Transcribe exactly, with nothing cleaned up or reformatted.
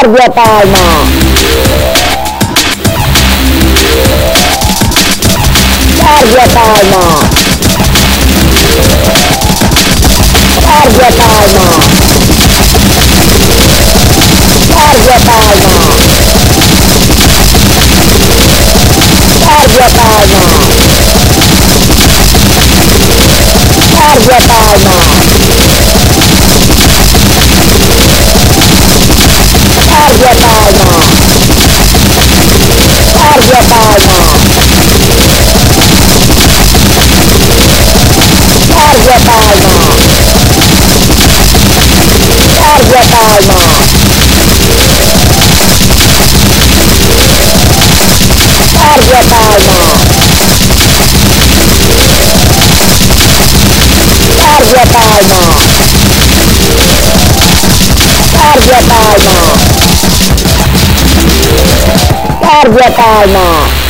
Sergio Palma. Sergio Palma. Sergio Palma. Sergio Palma. Sergio Palma. Sergio Palma. Sergio Palma. Sergio Palma. Sergio Palma. Sergio Palma. Sergio Palma. Sergio Palma. Sergio Palma. Sergio Palma.